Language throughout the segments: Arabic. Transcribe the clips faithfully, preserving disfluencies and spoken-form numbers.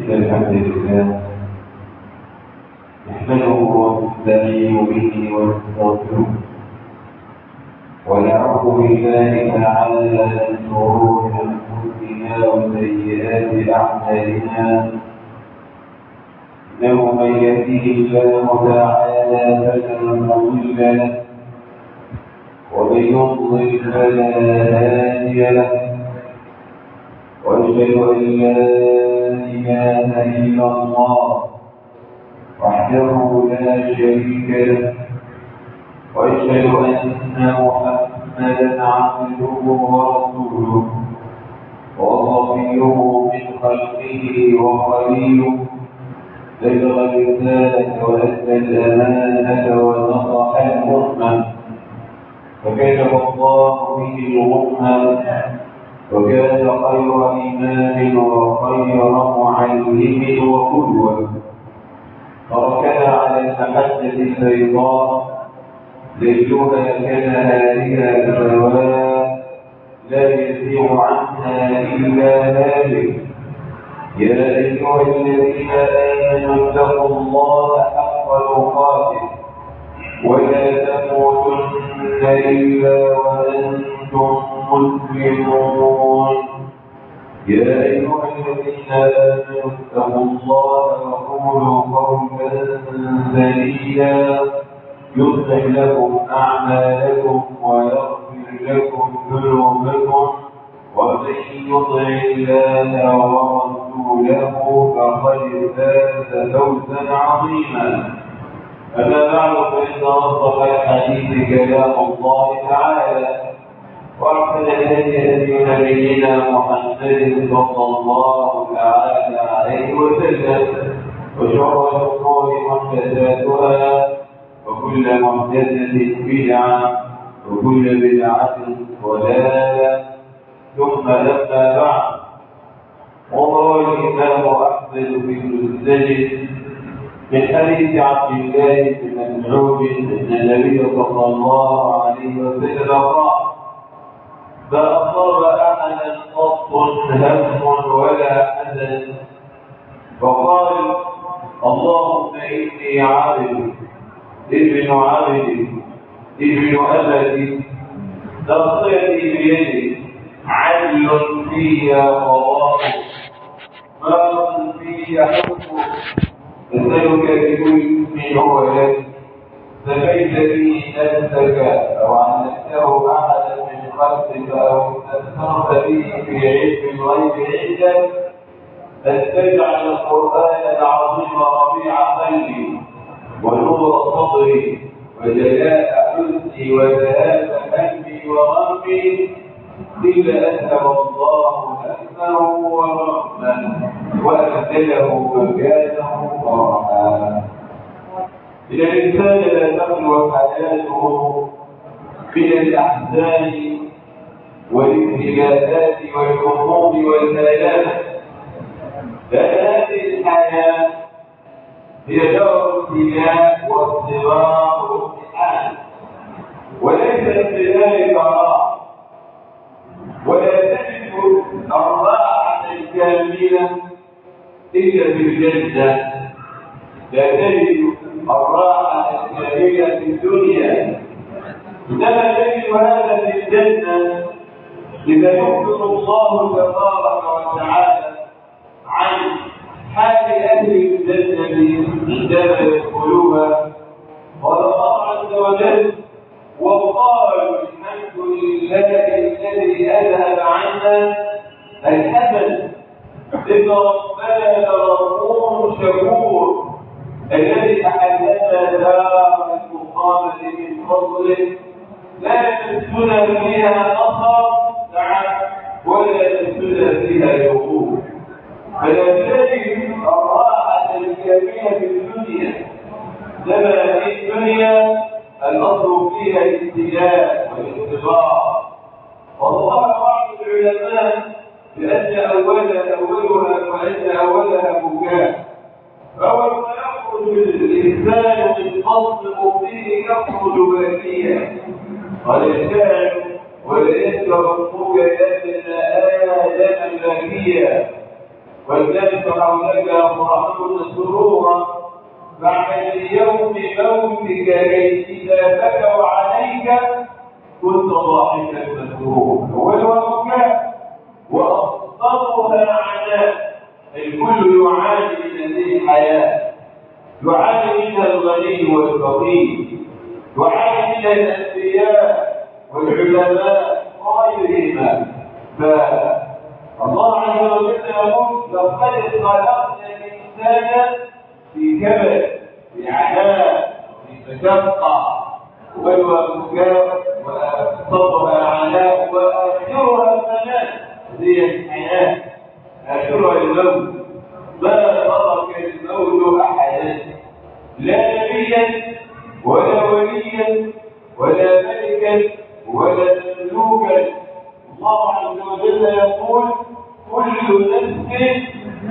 إن الحمد لله نحمده ونستعين به ونستغفره ونعوذ بالله تعالى من شرور أنفسنا وسيئات أعمالنا إنه من يهده الله تعالى فلا مضل له ومن يضلل فلا هادي له وأشهد أن لا إله إلا الله وحده لا شريك له وأشهد أن محمدا عبده ورسوله وصفيه من خلقه وخليله بلغ الرسالة وأدى الأمانة ونصح الأمة فكشف الله به الغمة وكان خير إمام وخير معلم وقدوة تركنا على المحجة البيضاء ليلها كنهارها سواء لا يزيغ عنها إلا هالك يا أيها الذين آمنوا اتقوا الله حق تقاته ولا تموتن إلا وأنتم مسلمون يا أيها الذين آمنوا اتقوا الله وقولوا قولا سديدا يصلح لكم أعمالكم ويغفر لكم ذنوبكم ومن يطع الله ورسوله فقد فاز فوزا عظيما أما بعد فإن أصدق الحديث كلام الله تعالى وأحسن الهدي هدي نبينا محمد صلى الله تعالى عليه وسلم وشر الأمور محدثاتها وكل محدثة بدعة وكل بدعة ضلالة ثم لما بعد وروى الإمام أحمد في المسند من حديث عبد الله بن مسعود أن النبي صلى الله عليه وسلم قال ما أصاب أحدا قط هم ولا حزن فقال اللهم إني عبد ابن عبد ابن أبد نصيتي بيدي عدل فيها قضاء ماض فيها حكم أسألك بكل اسم هو لك سميت به نفسك أو علمته أحدا من خلقك أو استأثرت به في علم الغيب عندك أن تجعل القرآن العظيم ربيع قلبي ونور صدري وجلاء حزني وذهاب همي وغمي إلا أذهب الله همه وغمه وأبدله مكانه فرحا. إن الإنسان لا تخلو حياته من الأحزان والابتلاءات والهموم والآلام، لأن هذه الحياة هي دار ابتلاء واضطراب وامتحان وليس ابتلاء فراغ، ولا تجد الراحة الكاملة إلا في الجنة، لا تجد الراحة الكاملة في الدنيا، إنما تجد هذا في الجنة إذا يخبر الله تبارك وتعالى عن حال أهل الجنة عندما يدخلوها. قال الله عز وجل وقالوا الحمد لله الذي أذهب عنا الحزن إن ربنا لغفور شكور الذي أحلنا دار المقامة من فضله لا يمسنا فيها نصر ولا يمسنا فيها يقول. فلا تجد الراحة الكاملة في الدنيا، لما في الدنيا الأصل فيها الابتلاء والاختبار. والله بعض العلماء بأن أولها أولها وأن أولها بكاء، فأول ما يخرج الإنسان من قصد فيه يخرج باكيا. قال الشاعر ولا يذكر ربك يا ابن آدم باكيا والناس حولك يفرحون سرورا بعد اليوم موتك كي إذا بكوا عليك كنت ضاحكا مسرورا. والوفاء وأبسطها عناء، الكل يعاني من هذه الحياة، يعاني منها الغني والفقير، يعاني منها الأنبياء والعلماء وغيرهما. فالله عز وجل يقول لقد خلقنا الإنسان في كبد، في عناء، في مشقة، والوفاء وأبسطها عناء وآخرها فناء. هي الحياة آخرها الموت. ما ترك الموت أحدا، لا نبيا ولا وليا ولا ملكا ولا مملوكا. الله عز وجل يقول كل نفس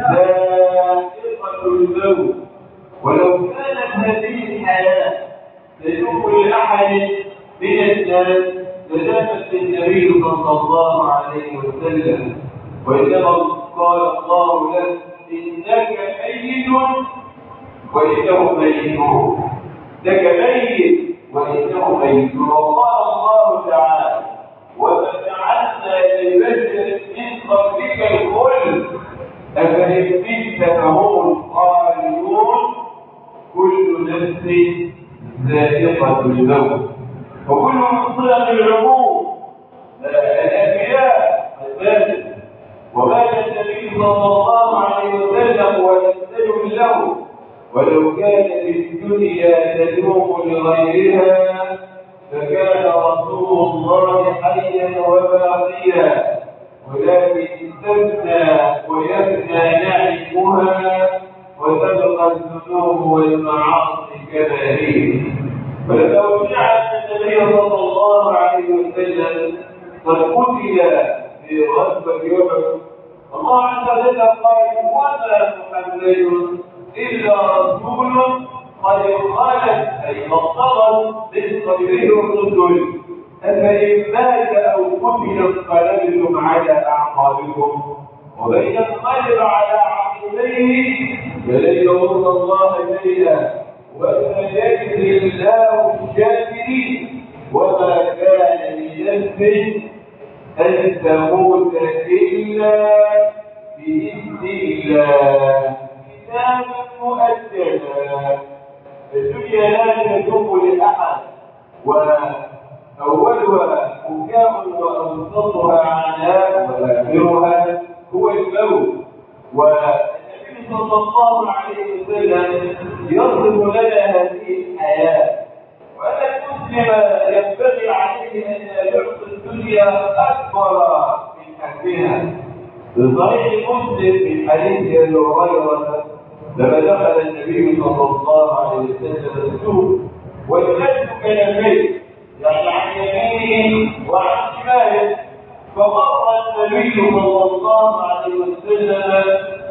ذائقة الموت. ولو كانت هذه الحياة تدوم لأحد من الناس لدامت النبي صلى الله عليه وسلم، وإنما قال الله له إنك ميت وإنه ميتون، إنك ميت وإنه ميتون. وقال الله تعالى وما جعلنا لبشر من قبلك الخلد أفإن مت فهم الخالدون. كل نفس ذائقة الموت. وكل من صلة العموم الأنبياء الثالث. ومات النبي صلى الله عليه وسلم ويستجب له، ولو كانت الدنيا تدوم لغيرها فكان رسول الله حيا وباقيا، ولكن تفنى ويفنى نعيمها وتبقى الذنوب والمعاصي كما هي. ولو جعل النبي صلى الله عليه وسلم قد قتل في غزوة أحد، الله عز وجل قال وما محمد إلا رسول قد خلت أي مضطرت من قبله الرسل أفإن مات أو قتل انقلبتم على أعقابكم ومن ينقلب على عقبيه فلن يضر الله شيئا وسيجزي الله الشاكرين. وما كان لنفس أن تموت إلا بإذن الله كتابا مؤجلا. الدنيا لا تدوم لأحد، وأولها بكاء وأوسطها عناء وآخرها هو الموت. والنبي صلى الله عليه وسلم يصف لنا هذه الحياة، وأن المسلم ينبغي عليه أن يعطي الدنيا أكبر من حجمها. في صحيح مسلم من حديث أبي هريرة لما دخل النبي صلى الله عليه وسلم السوق والناس كالبيت، يعني عن يمينه وعن شماله، فمر النبي صلى الله عليه وسلم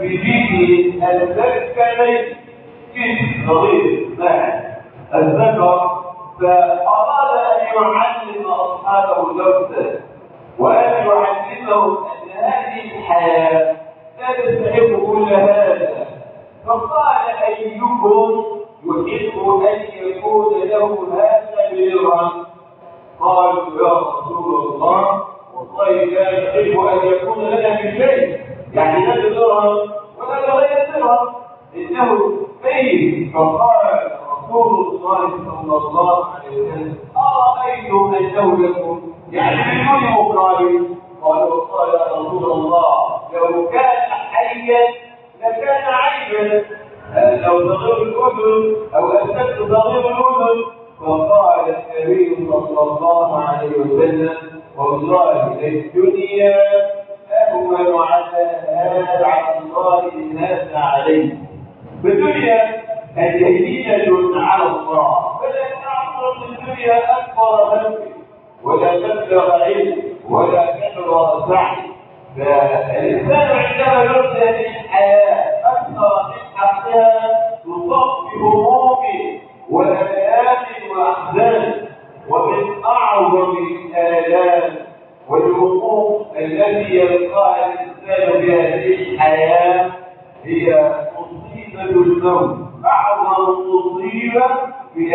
بجيده الذكرين جيد صغير ماء الذكر، فأراد أن يعلم أصحابه درسا وأن يعلمهم أن هذه الحياة لا تستحق كل هذا. فقال أيكم يحب أن يكون له هذا برا؟ قالوا يا رسول الله والله لا يحب أن يكون لنا بشيء، يعني لا بدرهم ولا بغير درهم، إنه ميت. فقال رسول الله صلى الله عليه وسلم أرأيتم أنه لكم يعني بدون مقابل؟ قالوا قال يا رسول الله لو كان حيا لكان عيبا، لو صغير الأذن أو أشد صغير الأذن. فقال النبي صلى الله عليه وسلم والله الدنيا أهون على هذا على الله من هذا عليه. فالدنيا هدينة على الله، فلا تعطر الدنيا أكبر هم ولا مبلغ علم ولا كثر سعي. فالإنسان عندما يرسل هذه الحياة أكثر من حقها تصفي همومه وآلام وأحزان. ومن أعظم الآلام والهموم التي يلقاها الإنسان في هذه الحياة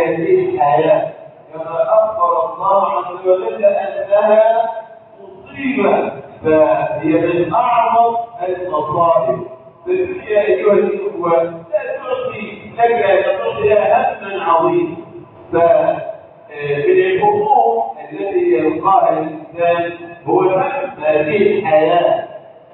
هذه الحياة، كما أخبر الله عز وجل أنها مصيبة، فهي من أعظم المصائب. فهي أيها الإخوة لا تعطي لك أن تعطيها هما عظيم. فمن الحقوق التي يلقاها الإنسان هو هم هذه الحياة،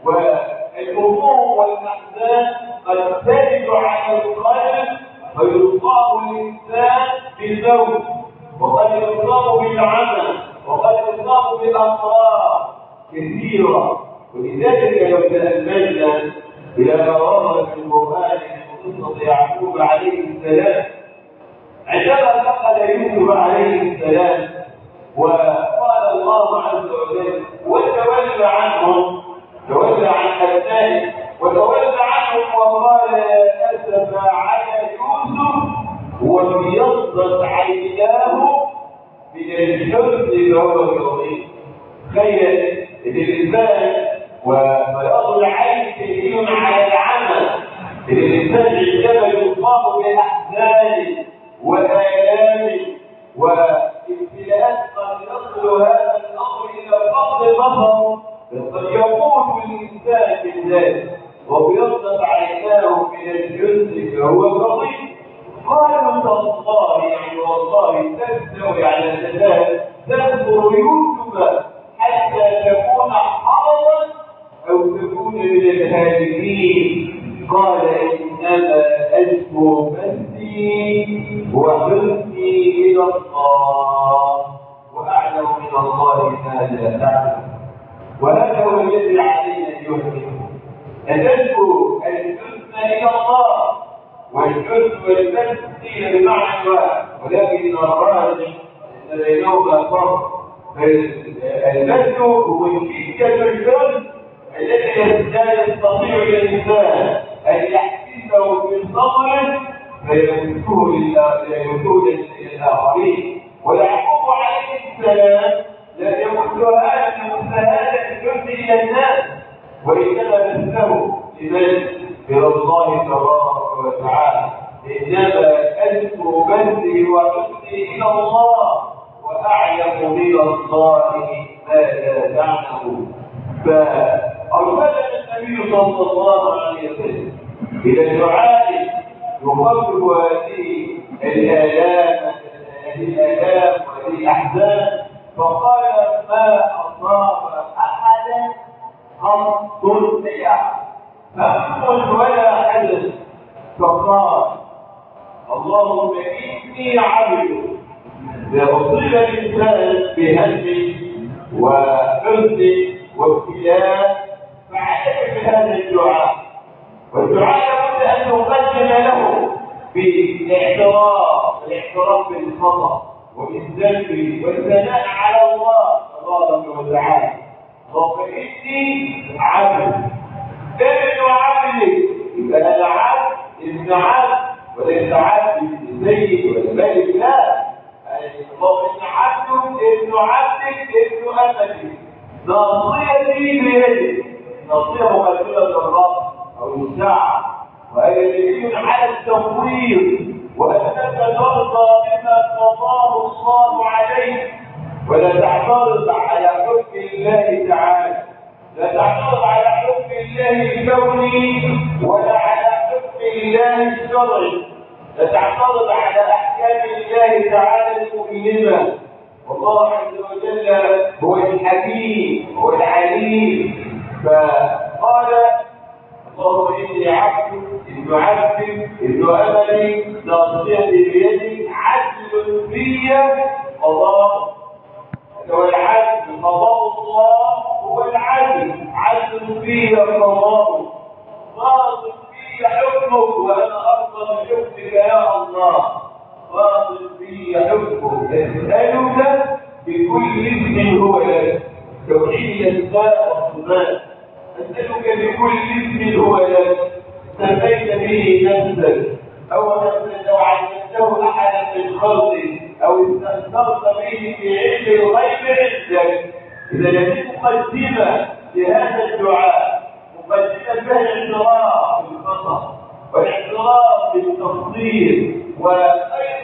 والحقوق والأحزان قد تجد على القلب فيصاب الإنسان بالموت، وقد يصاب بالعمى، وقد يصاب بالأمراض كثيرة. ولذلك لو تأملنا إلى ما ورد في القرآن من قصة يعقوب عليه السلام عندما دخل يوسف عليه السلام وقال الله عز وجل وتولى عنهم، تولى عن أبنائه وتولى عنهم وقال يا أسف على يوسف وابيضت عيناه من الحزن فهو كظيم. تخيل الإنسان وبياض العين دليل على العمى. الإنسان عندما يصاب بأحزان وآلام وابتلاءات قد يصل هذا الأمر إلى فقد البصر، قد يموت الإنسان بالذات وبيضت عيناه من الحزن فهو كظيم. قالوا تالله يعني والله تستوي على الجلال تذكر يوسف حتى تكون حرضا او تكون من الهالكين. قال انما اشكو بثي وحزني الى الله واعلم من الله ما لا تعلم. وهذا هو الذي علينا اليوم ان نشكو الحزن الى الله، والحزن والبث قيل بمعنى واحد، ولكن الراجح ان بينهما فرق. البث هو شده الحزن الذي لا يستطيع الانسان ان يحبسه في صدره فيمسه للوجود للاخرين. ويعقوب عليه السلام لا يمد هذا الحزن الى الناس، وانما نفسه لمن؟ الى الله تبارك وتعالى. انما اشكو بثي وحزني الى الله واعلم من الله ما لا تعلمون. فارسلنا النبي صلى الله عليه وسلم الى الدعاء يخفف هذه الالام هذه الالام وهذه الاحزان، فقال ما اصاب احدا قط هم ولا حدث، فقال اللهم اني عبد لأصيب الإنسان بهم وحزن وابتلاء فعليك بهذا الدعاء. والدعاء لابد أن نقدم له بالاعتراف، الاعتراف بالخطأ وبالذنب والثناء على الله تبارك وتعالى. اللهم إني عبد ابن عبدك، يبقى أنا عبد ابن عبد وليس عبد السيد والملك، لا، اللهم إن عبدك ابن عبدك ابن أمتك ناصيتي بيدك. ناصية مقدمة الرب أو الساعة، وهي دليل على التفويض وأنك ترضى بما قضاه الله عليك ولا تعترض على حكم الله تعالى، لا تعترض على حكم الله الكوني ولا على حكم الله الشرعي، لا تعترض على احكام الله تعالى المؤلمه. والله عز وجل هو الحكيم هو العليم. فقال اللهم اني عبد ابن عبدك ابن املي ناصيتي بيدك عدل في قضاء. هو العدل قضاء الله هو العدل، عدل في قضاء، راض في حكمك وانا ارضى بحكمك يا الله، راض في حكمك. اسالك بكل اسم هو لك، توحيد الاسماء والصفات. اسالك بكل اسم هو لك سميت به نفسك او نفسك او علمته احدا من خلقك او استاثرت به في علم الغيب عندك. اذا هذه مقدمه لهذا الدعاء، مقدمه فيها الاعتراف بالخطا والاعتراف بالتفصيل، وايضا فيها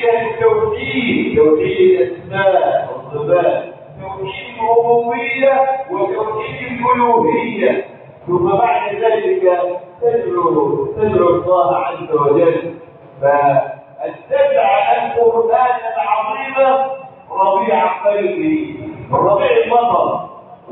الربوبية التوحيد، توحيد الأسماء والصفات، توحيد الربوبية وتوحيد الألوهية. ثم بعد ذلك تدعو تدعو الله عز وجل. فأن تجعل القرآن العظيم ربيع قلبي، ربيع المطر،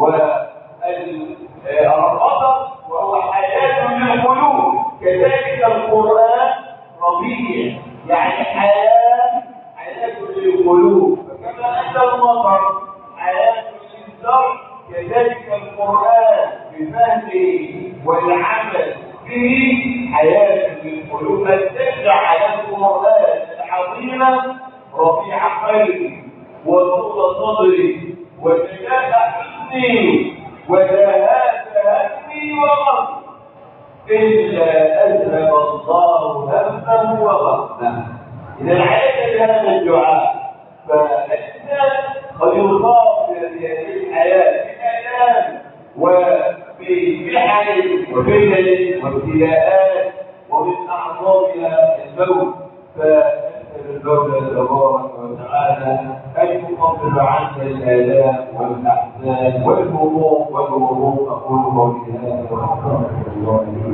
والمطر وهو حياة للقلوب، كذلك القرآن ربيع يعني حياة حياة للقلوب. فكما أن المطر حياة للزرع، كذلك القرآن بفهمه والعمل به حياة للقلوب. أن تجعل القرآن العظيم ربيع قلبي ونور صدري وجلاء حزني وذهاب همي وغمي، إلا أذهب الله همه وغمه. إذا العيش بهذا الدعاء، فالإنسان قد يصاب بهذه الحياة بآلام وبمحن وفتن وابتلاءات ومن أعظمها الموت. فنسأل المولى تبارك وتعالى أن يخفف عنا الآلام والأحزان والهموم والغموم. أقول قولي هذا وأستغفر الله لي.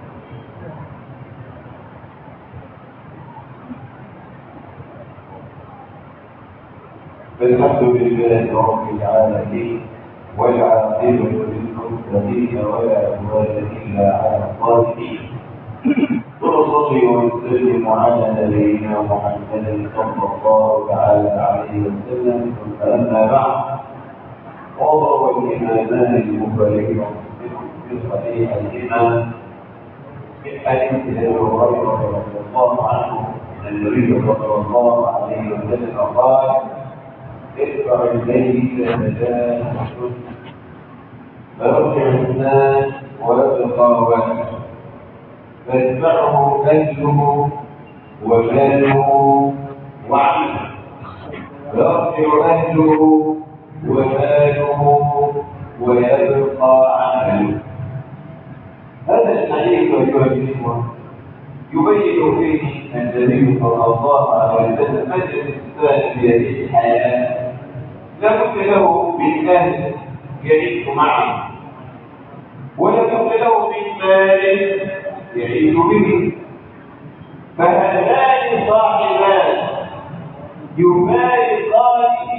الحمد لله رب العالمين، والعاقبة للمتقين ولا عدوان إلا على الظالمين. ونصلي ونسلم على نبينا محمد صلى الله تعالى عليه وسلم. أما بعد، وضع الإمامان المفرد في صحيح الإمام من حديث أبي هريرة رضي الله عنه أن النبي صلى الله عليه وسلم قال: ادفع الليل مجال الحزن فيرجع الناس ويبقى وجهه فيتبعه اهله وماله وعمله، فيرجع اهله وماله ويبقى عمله. هذا الحديث ايها الاخوه يبين فيه النبي صلى الله عليه وسلم ان الانسان في هذه الحياه لابد له من اهل يعيش معه، ولابد له من مال يعيش به. فهذان صاحبان يفارقانه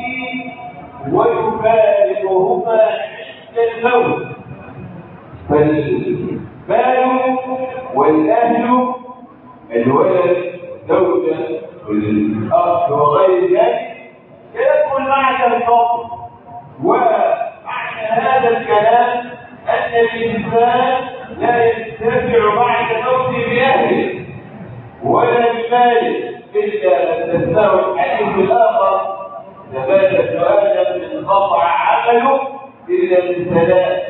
ويفارقهما عند الموت. فالمال والاهل، الولد والزوجه والاخ وغير ذلك، يدخل معنى الفضل. ومعنى هذا الكلام ان الانسان لا ينتفع بعد موته باهله ولا بماله، الا ان تستوى الحديث الاخر: نبات ادم انقطع عمله الا من ثلاث: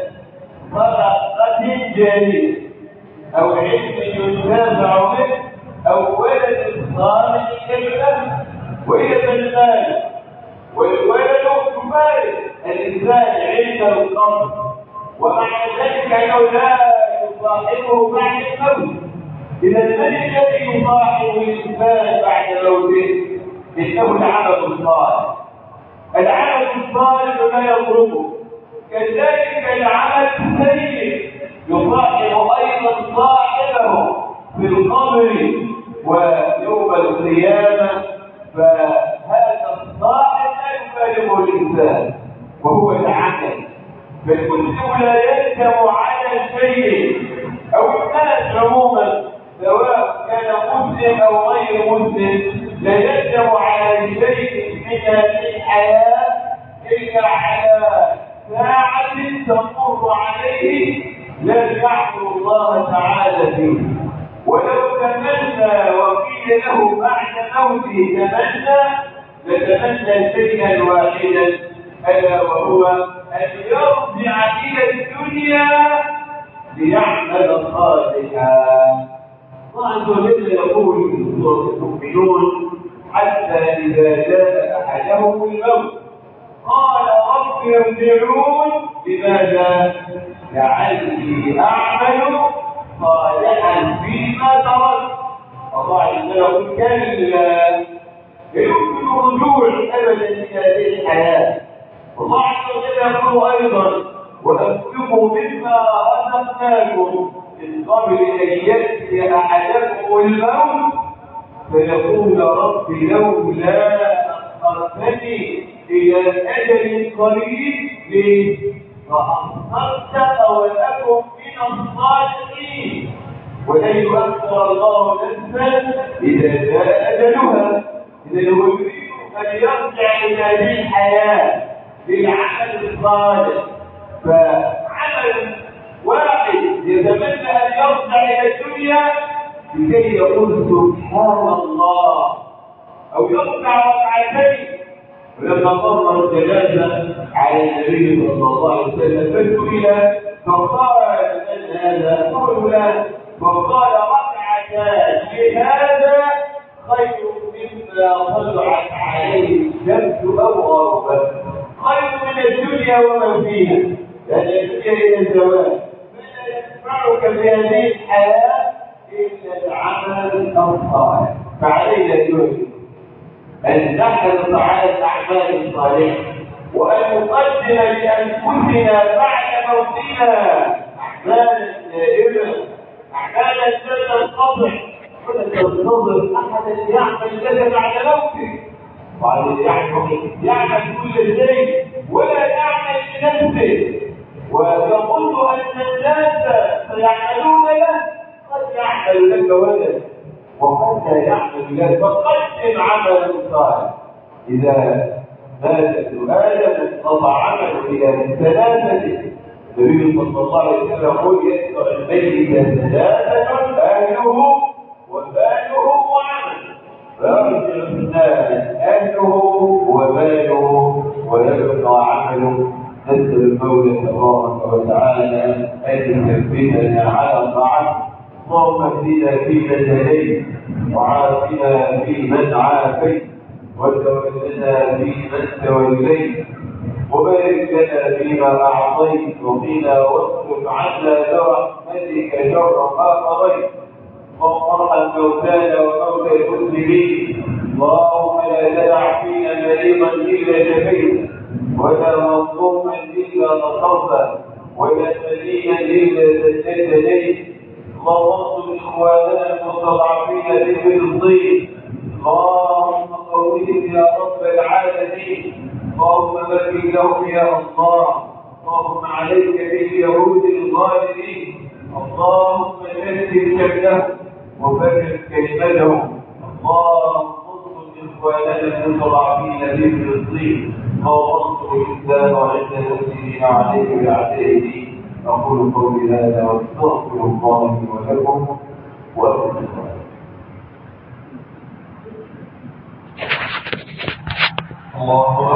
صدقه جاريه او علم ينتفع به او ولد صالح يدعو. واذا المال والولد يفارق الانسان عند القبر، ومع ذلك انه لا يصاحبه بعد الموت. اذا من الذي يصاحب الانسان بعد موته؟ انه العمل الصالح. العمل الصالح لا يضربه، كذلك العمل السيء يصاحب ايضا صاحبه في القبر ويوم القيامه. فهذا الصاحب لا يفارقه الانسان وهو العمل. فالمسلم لا يندم على شيء، او الناس عموما سواء كان مسلم او غير مسلم لا يندم على شيء من هذه الحياه الا على ساعه تمر عليه لا يعبد الله تعالى فيه. ولو تمنى وقيل له بعد موته تمنى لتمنى شيئا واحدا، الا وهو ان يرجع الى الدنيا ليعمل صالحا. الله عز وجل يقول في سوره المؤمنون: حتى اذا جاء احدهم الموت قال رب ارجعون. لماذا؟ لعلي اعمل صالحا فيما تركت. الله عز وجل يقول: كلا لا يمكن الرجوع ابدا الى هذه الحياه. والله عز وجل يقول ايضا وانفقوا مما رزقناكم من قبل ان ياتي احدكم الموت فيقول رب لولا اخرتني الى اجل قريب فاصدقت ولكم من الصالحين ولن يؤخر الله نفسا اذا جاء اجلها. اذا هو يريد ان يرجع الى هذه الحياه بالعمل الصالح، فعمل واحد يتمنى ان يرجع الى الدنيا لكي يقول سبحان الله او يركع ركعتين. ولما مر الجنازه على النبي صلى الله عليه وسلم فسئل فقال من هذا؟ قالوا له فقال ركعتان لهذا خير مما طلعت عليه الشمس او غربت، خير من الدنيا ومن فيها، لان الدنيا الى الزوال. فلا ينفعك في هذه الحياه الا العمل الصالح. فعلينا اليوم ان نحرص على الاعمال الصالحه وان نقدم لانفسنا بعد موتنا اعمالا دائمه، اعمالا لا تنقطع ولا تنتظر احدا يعمل لك بعد موته. وعليه يعمل يعمل كل شيء ولا يعمل لنفسه ويظن ان الناس سيعملون له. قد يعمل لك ولد وقد لا يعمل لك، فقدم عملا صالحا. اذا مات ابن ادم انقطع عمله الى ثلاثه. النبي صلى الله عليه وسلم يقول يتبع الميت ثلاثه اهله وماله وعمله، فيرجع في الناس اهله وماله ويبقى عمله. نسال المولى تبارك وتعالى ان يثبتنا على طاعته. اللهم اهدنا فيمن هديت وعافنا فيمن عافيت وتولنا فيمن توليت وبارك لنا فيما اعطيت وقنا واصرف عنا برحمتك شر ما قضيت. اللهم ارحم موتانا وموتى المسلمين. اللهم لا تدع فينا مريضا الا شفيته ولا مظلوما الا نصرته ولا مدينا الا سددت اليه. اللهم انصر اخواننا المستضعفين في فلسطين. اللهم قوهم يا رب العالمين. اللهم بارك لهم يا الله. اللهم عليك باليهود الظالمين. اللهم شتت شملهم وفرق كلمتهم. اللهم انصر اخواننا المستضعفين في فلسطين. اللهم انصر الاسلام وعز المسلمين عليه باعدائه. أقول قولي هذا واستغفر الله لي ولكم ولكم. الله